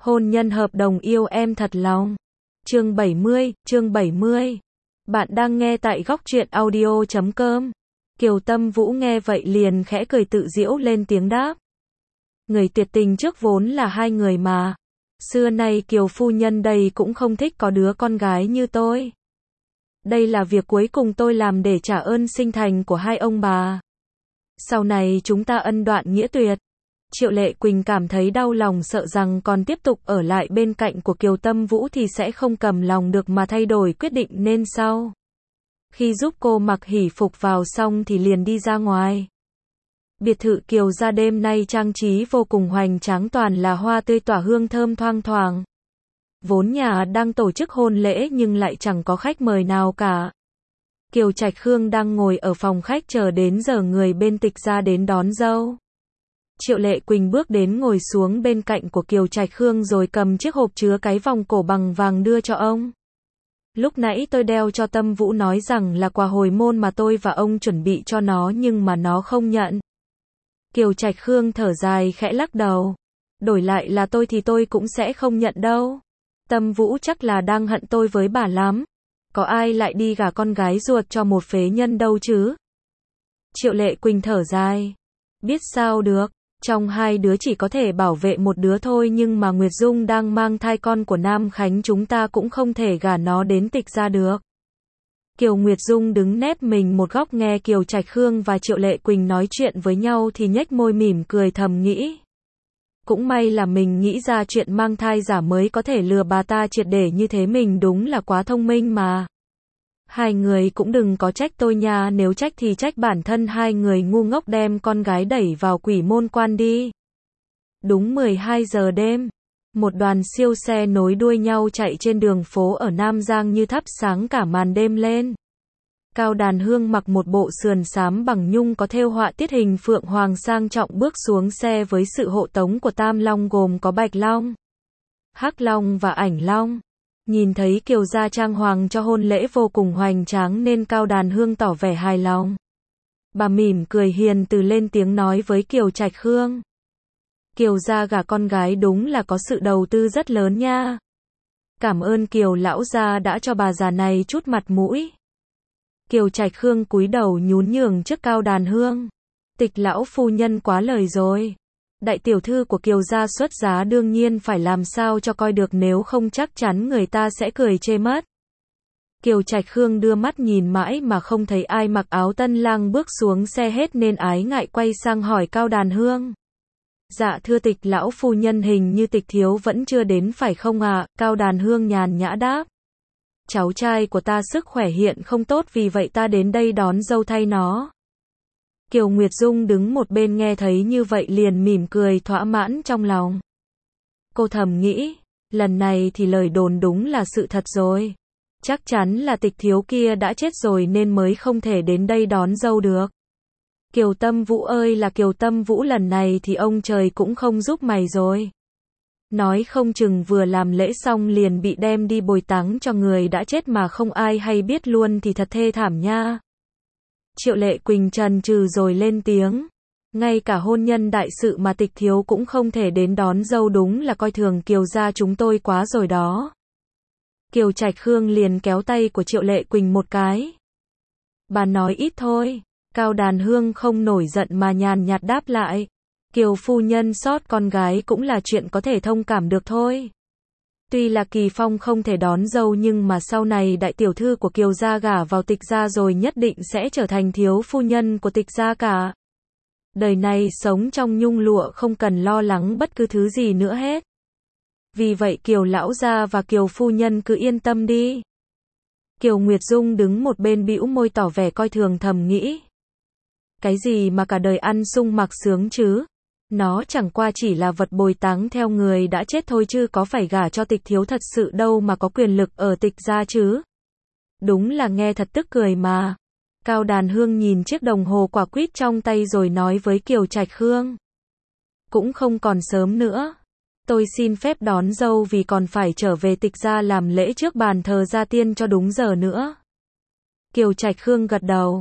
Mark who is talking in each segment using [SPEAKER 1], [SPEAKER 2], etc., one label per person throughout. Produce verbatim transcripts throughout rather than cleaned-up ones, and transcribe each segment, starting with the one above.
[SPEAKER 1] Hôn nhân hợp đồng yêu em thật lòng. Chương bảy mươi, chương bảy mươi. Bạn đang nghe tại góc truyện audio chấm com. Kiều Tâm Vũ nghe vậy liền khẽ cười tự giễu lên tiếng đáp. Người tuyệt tình trước vốn là hai người mà. Xưa nay Kiều phu nhân đây cũng không thích có đứa con gái như tôi. Đây là việc cuối cùng tôi làm để trả ơn sinh thành của hai ông bà. Sau này chúng ta ân đoạn nghĩa tuyệt. Triệu Lệ Quỳnh cảm thấy đau lòng, sợ rằng còn tiếp tục ở lại bên cạnh của Kiều Tâm Vũ thì sẽ không cầm lòng được mà thay đổi quyết định, nên sau khi giúp cô mặc hỷ phục vào xong thì liền đi ra ngoài. Biệt thự Kiều gia đêm nay trang trí vô cùng hoành tráng, toàn là hoa tươi tỏa hương thơm thoang thoảng. Vốn nhà đang tổ chức hôn lễ nhưng lại chẳng có khách mời nào cả. Kiều Trạch Khương đang ngồi ở phòng khách chờ đến giờ người bên Tịch gia đến đón dâu. Triệu Lệ Quỳnh bước đến ngồi xuống bên cạnh của Kiều Trạch Khương rồi cầm chiếc hộp chứa cái vòng cổ bằng vàng đưa cho ông. Lúc nãy tôi đeo cho Tâm Vũ nói rằng là quà hồi môn mà tôi và ông chuẩn bị cho nó nhưng mà nó không nhận. Kiều Trạch Khương thở dài khẽ lắc đầu. Đổi lại là tôi thì tôi cũng sẽ không nhận đâu. Tâm Vũ chắc là đang hận tôi với bà lắm. Có ai lại đi gả con gái ruột cho một phế nhân đâu chứ? Triệu Lệ Quỳnh thở dài. Biết sao được. Trong hai đứa chỉ có thể bảo vệ một đứa thôi, nhưng mà Nguyệt Dung đang mang thai con của Nam Khánh, chúng ta cũng không thể gả nó đến Tịch gia được. Kiều Nguyệt Dung đứng nép mình một góc nghe Kiều Trạch Khương và Triệu Lệ Quỳnh nói chuyện với nhau thì nhếch môi mỉm cười thầm nghĩ. Cũng may là mình nghĩ ra chuyện mang thai giả mới có thể lừa bà ta triệt để như thế, mình đúng là quá thông minh mà. Hai người cũng đừng có trách tôi nha, nếu trách thì trách bản thân hai người ngu ngốc đem con gái đẩy vào quỷ môn quan đi. Đúng mười hai giờ đêm, một đoàn siêu xe nối đuôi nhau chạy trên đường phố ở Nam Giang như thắp sáng cả màn đêm lên. Cao Đàn Hương mặc một bộ sườn xám bằng nhung có thêu họa tiết hình phượng hoàng sang trọng bước xuống xe với sự hộ tống của Tam Long gồm có Bạch Long, Hắc Long và Ảnh Long. Nhìn thấy Kiều gia trang hoàng cho hôn lễ vô cùng hoành tráng nên Cao Đàn Hương tỏ vẻ hài lòng. Bà mỉm cười hiền từ lên tiếng nói với Kiều Trạch Khương. Kiều gia gả con gái đúng là có sự đầu tư rất lớn nha. Cảm ơn Kiều lão gia đã cho bà già này chút mặt mũi. Kiều Trạch Khương cúi đầu nhún nhường trước Cao Đàn Hương. Tịch lão phu nhân quá lời rồi. Đại tiểu thư của Kiều gia xuất giá đương nhiên phải làm sao cho coi được, nếu không chắc chắn người ta sẽ cười chê mất. Kiều Trạch Khương đưa mắt nhìn mãi mà không thấy ai mặc áo tân lang bước xuống xe hết nên ái ngại quay sang hỏi Cao Đàn Hương. Dạ thưa Tịch lão phu nhân, hình như Tịch thiếu vẫn chưa đến phải không ạ? Cao Đàn Hương nhàn nhã đáp. Cháu trai của ta sức khỏe hiện không tốt, vì vậy ta đến đây đón dâu thay nó. Kiều Nguyệt Dung đứng một bên nghe thấy như vậy liền mỉm cười thỏa mãn trong lòng. Cô thầm nghĩ, lần này thì lời đồn đúng là sự thật rồi. Chắc chắn là Tịch thiếu kia đã chết rồi nên mới không thể đến đây đón dâu được. Kiều Tâm Vũ ơi là Kiều Tâm Vũ, lần này thì ông trời cũng không giúp mày rồi. Nói không chừng vừa làm lễ xong liền bị đem đi bồi táng cho người đã chết mà không ai hay biết luôn thì thật thê thảm nha. Triệu Lệ Quỳnh trần trừ rồi lên tiếng. Ngay cả hôn nhân đại sự mà Tịch thiếu cũng không thể đến đón dâu, đúng là coi thường Kiều gia chúng tôi quá rồi đó. Kiều Trạch Khương liền kéo tay của Triệu Lệ Quỳnh một cái. Bà nói ít thôi. Cao Đàn Hương không nổi giận mà nhàn nhạt đáp lại. Kiều phu nhân sót con gái cũng là chuyện có thể thông cảm được thôi. Tuy là Kỳ Phong không thể đón dâu nhưng mà sau này đại tiểu thư của Kiều gia gả vào Tịch gia rồi nhất định sẽ trở thành thiếu phu nhân của Tịch gia cả. Đời này sống trong nhung lụa không cần lo lắng bất cứ thứ gì nữa hết. Vì vậy Kiều lão gia và Kiều phu nhân cứ yên tâm đi. Kiều Nguyệt Dung đứng một bên bĩu môi tỏ vẻ coi thường thầm nghĩ. Cái gì mà cả đời ăn sung mặc sướng chứ? Nó chẳng qua chỉ là vật bồi táng theo người đã chết thôi chứ có phải gả cho Tịch thiếu thật sự đâu mà có quyền lực ở Tịch gia chứ. Đúng là nghe thật tức cười mà. Cao Đàn Hương nhìn chiếc đồng hồ quả quýt trong tay rồi nói với Kiều Trạch Khương. Cũng không còn sớm nữa. Tôi xin phép đón dâu vì còn phải trở về Tịch gia làm lễ trước bàn thờ gia tiên cho đúng giờ nữa. Kiều Trạch Khương gật đầu.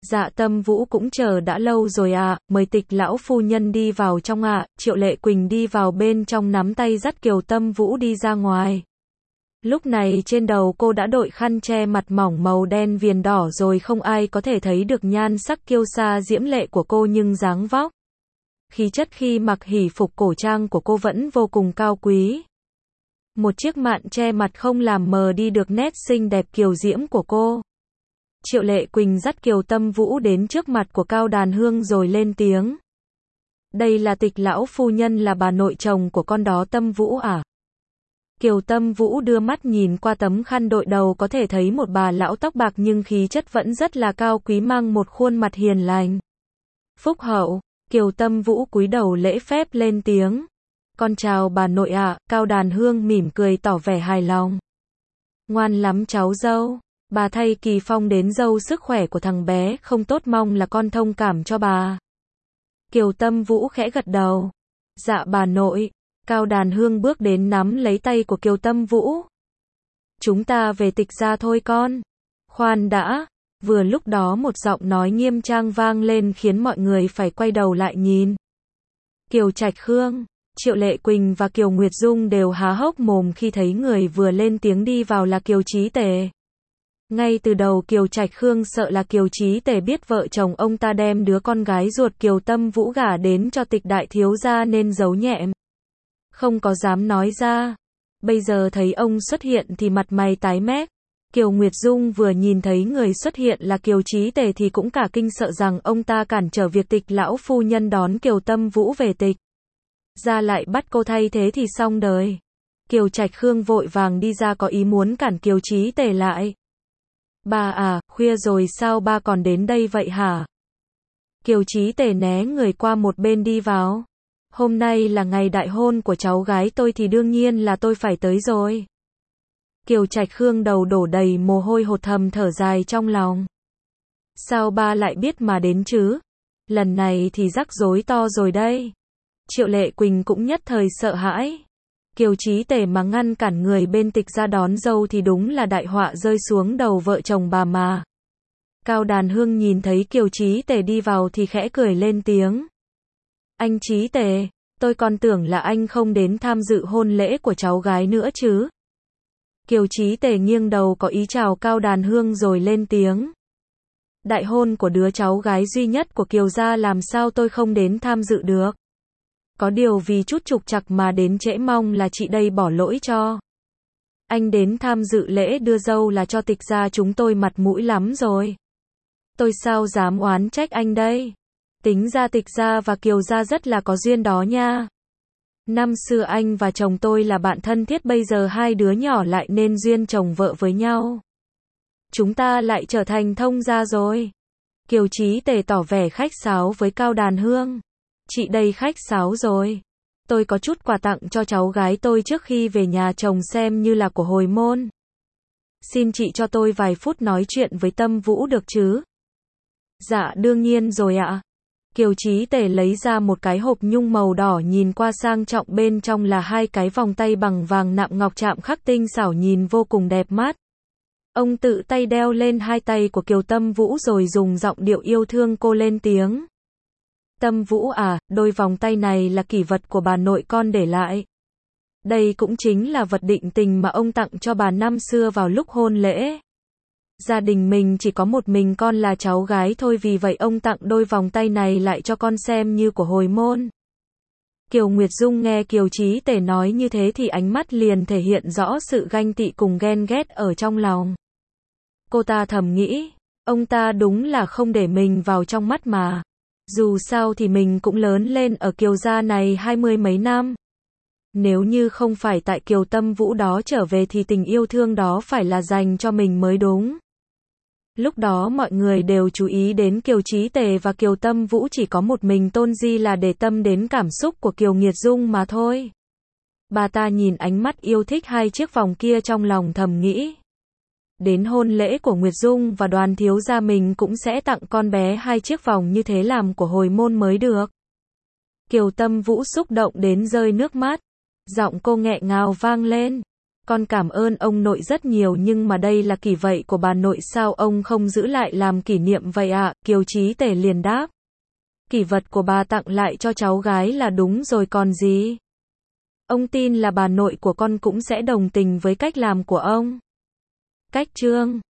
[SPEAKER 1] Dạ Tâm Vũ cũng chờ đã lâu rồi à, mời Tịch lão phu nhân đi vào trong ạ. Triệu Lệ Quỳnh đi vào bên trong nắm tay dắt Kiều Tâm Vũ đi ra ngoài. Lúc này trên đầu cô đã đội khăn che mặt mỏng màu đen viền đỏ rồi, không ai có thể thấy được nhan sắc kiêu sa diễm lệ của cô, nhưng dáng vóc, khí chất khi mặc hỷ phục cổ trang của cô vẫn vô cùng cao quý. Một chiếc mạn che mặt không làm mờ đi được nét xinh đẹp kiều diễm của cô. Triệu Lệ Quỳnh dắt Kiều Tâm Vũ đến trước mặt của Cao Đàn Hương rồi lên tiếng. Đây là Tịch lão phu nhân, là bà nội chồng của con đó Tâm Vũ à? Kiều Tâm Vũ đưa mắt nhìn qua tấm khăn đội đầu, có thể thấy một bà lão tóc bạc nhưng khí chất vẫn rất là cao quý, mang một khuôn mặt hiền lành, phúc hậu. Kiều Tâm Vũ cúi đầu lễ phép lên tiếng. Con chào bà nội ạ. À. Cao Đàn Hương mỉm cười tỏ vẻ hài lòng. Ngoan lắm cháu dâu. Bà thay kỳ phong đến dâu, sức khỏe của thằng bé không tốt, mong là con thông cảm cho bà. Kiều Tâm Vũ khẽ gật đầu. Dạ bà nội. Cao Đàn Hương bước đến nắm lấy tay của Kiều Tâm Vũ. Chúng ta về Tịch gia thôi con. Khoan đã. Vừa lúc đó một giọng nói nghiêm trang vang lên khiến mọi người phải quay đầu lại nhìn. Kiều Trạch Khương, Triệu Lệ Quỳnh và Kiều Nguyệt Dung đều há hốc mồm khi thấy người vừa lên tiếng đi vào là Kiều Chí Tề. Ngay từ đầu Kiều Trạch Khương sợ là Kiều Chí Tề biết vợ chồng ông ta đem đứa con gái ruột Kiều Tâm Vũ gả đến cho Tịch đại thiếu gia nên giấu nhẹm, không có dám nói ra. Bây giờ thấy ông xuất hiện thì mặt mày tái mét. Kiều Nguyệt Dung vừa nhìn thấy người xuất hiện là Kiều Chí Tề thì cũng cả kinh, sợ rằng ông ta cản trở việc Tịch lão phu nhân đón Kiều Tâm Vũ về Tịch ra, lại bắt cô thay thế thì xong đời. Kiều Trạch Khương vội vàng đi ra, có ý muốn cản Kiều Chí Tề lại. Bà à, khuya rồi sao ba còn đến đây vậy hả? Kiều Chí Tề né người qua một bên đi vào. Hôm nay là ngày đại hôn của cháu gái tôi thì đương nhiên là tôi phải tới rồi. Kiều Trạch Khương đầu đổ đầy mồ hôi hột, thầm thở dài trong lòng. Sao ba lại biết mà đến chứ? Lần này thì rắc rối to rồi đây. Triệu Lệ Quỳnh cũng nhất thời sợ hãi. Kiều Chí Tề mà ngăn cản người bên Tịch ra đón dâu thì đúng là đại họa rơi xuống đầu vợ chồng bà mà. Cao Đàn Hương nhìn thấy Kiều Chí Tề đi vào thì khẽ cười lên tiếng. Anh Chí Tề, tôi còn tưởng là anh không đến tham dự hôn lễ của cháu gái nữa chứ. Kiều Chí Tề nghiêng đầu có ý chào Cao Đàn Hương rồi lên tiếng. Đại hôn của đứa cháu gái duy nhất của Kiều gia làm sao tôi không đến tham dự được. Có điều vì chút trục trặc mà đến trễ, mong là chị đây bỏ lỗi cho. Anh đến tham dự lễ đưa dâu là cho Tịch gia chúng tôi mặt mũi lắm rồi. Tôi sao dám oán trách anh đây. Tính ra Tịch gia và Kiều gia rất là có duyên đó nha. Năm xưa anh và chồng tôi là bạn thân thiết, bây giờ hai đứa nhỏ lại nên duyên chồng vợ với nhau. Chúng ta lại trở thành thông gia rồi. Kiều Chí Tề tỏ vẻ khách sáo với Cao Đàn Hương. Chị đây khách sáo rồi. Tôi có chút quà tặng cho cháu gái tôi trước khi về nhà chồng, xem như là của hồi môn. Xin chị cho tôi vài phút nói chuyện với Tâm Vũ được chứ? Dạ đương nhiên rồi ạ. Kiều Chí Tề lấy ra một cái hộp nhung màu đỏ nhìn qua sang trọng, bên trong là hai cái vòng tay bằng vàng nạm ngọc chạm khắc tinh xảo, nhìn vô cùng đẹp mắt. Ông tự tay đeo lên hai tay của Kiều Tâm Vũ rồi dùng giọng điệu yêu thương cô lên tiếng. Tâm Vũ à, đôi vòng tay này là kỷ vật của bà nội con để lại. Đây cũng chính là vật định tình mà ông tặng cho bà năm xưa vào lúc hôn lễ. Gia đình mình chỉ có một mình con là cháu gái thôi, vì vậy ông tặng đôi vòng tay này lại cho con xem như của hồi môn. Kiều Nguyệt Dung nghe Kiều Chí Tề nói như thế thì ánh mắt liền thể hiện rõ sự ganh tị cùng ghen ghét ở trong lòng. Cô ta thầm nghĩ, ông ta đúng là không để mình vào trong mắt mà. Dù sao thì mình cũng lớn lên ở Kiều gia này hai mươi mấy năm. Nếu như không phải tại Kiều Tâm Vũ đó trở về thì tình yêu thương đó phải là dành cho mình mới đúng. Lúc đó mọi người đều chú ý đến Kiều Chí Tề và Kiều Tâm Vũ, chỉ có một mình Tôn Di là để tâm đến cảm xúc của Kiều Nguyệt Dung mà thôi. Bà ta nhìn ánh mắt yêu thích hai chiếc vòng kia trong lòng thầm nghĩ. Đến hôn lễ của Nguyệt Dung và Đoàn thiếu gia mình cũng sẽ tặng con bé hai chiếc vòng như thế làm của hồi môn mới được. Kiều Tâm Vũ xúc động đến rơi nước mắt. Giọng cô nghẹn ngào vang lên. Con cảm ơn ông nội rất nhiều nhưng mà đây là kỷ vậy của bà nội sao ông không giữ lại làm kỷ niệm vậy ạ? Kiều Chí Tề liền đáp. Kỷ vật của bà tặng lại cho cháu gái là đúng rồi còn gì. Ông tin là bà nội của con cũng sẽ đồng tình với cách làm của ông. Cách chương